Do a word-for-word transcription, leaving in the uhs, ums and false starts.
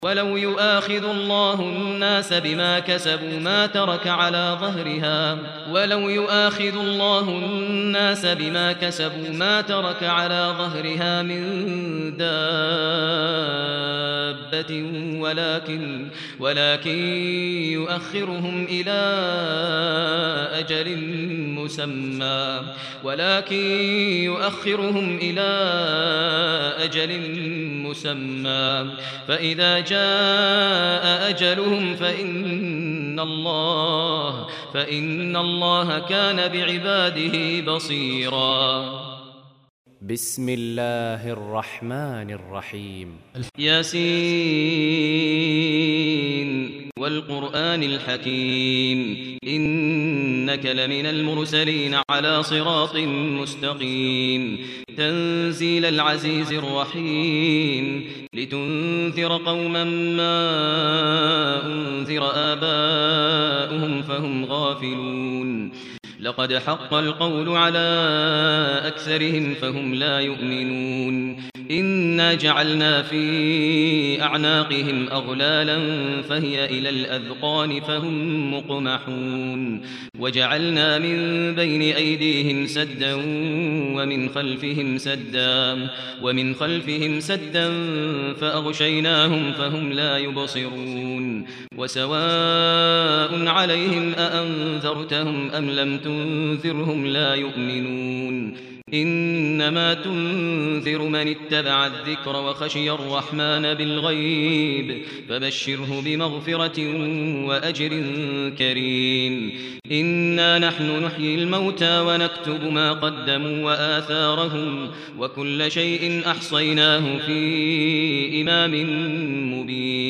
ولو يؤاخذ الله الناس بما كسبوا ما ترك على ظهرها ولو يؤاخذ الله الناس بما كسبوا ما ترك على ظهرها من دابة ولكن ولكن يؤخرهم إلى أجل مسمى ولكن يؤخرهم إلى أجل مسمى فإذا جاء أجلهم فإن الله فإن الله كان بعباده بصيرا. بسم الله الرحمن الرحيم. ياسين والقرآن الحكيم إنك لمن المرسلين على صراط مستقيم تنزيل العزيز الرحيم لتنذر قوما ما أنذر آباؤهم فهم غافلون لقد حق القول على أكثرهم فهم لا يؤمنون إنا جعلنا في أعناقهم أغلالا فهي إلى الأذقان فهم مقمحون وجعلنا من بين أيديهم سدا ومن خلفهم سدا ومن خلفهم سدا فأغشيناهم فهم لا يبصرون وسواء عليهم أأنذرتهم أم لم تنذرهم لا يؤمنون إنما تنذر من اتبع الذكر وخشي الرحمن بالغيب فبشره بمغفرة وأجر كريم. إنا نحن نحيي الموتى ونكتب ما قدموا وآثارهم وكل شيء أحصيناه في إمام مبين.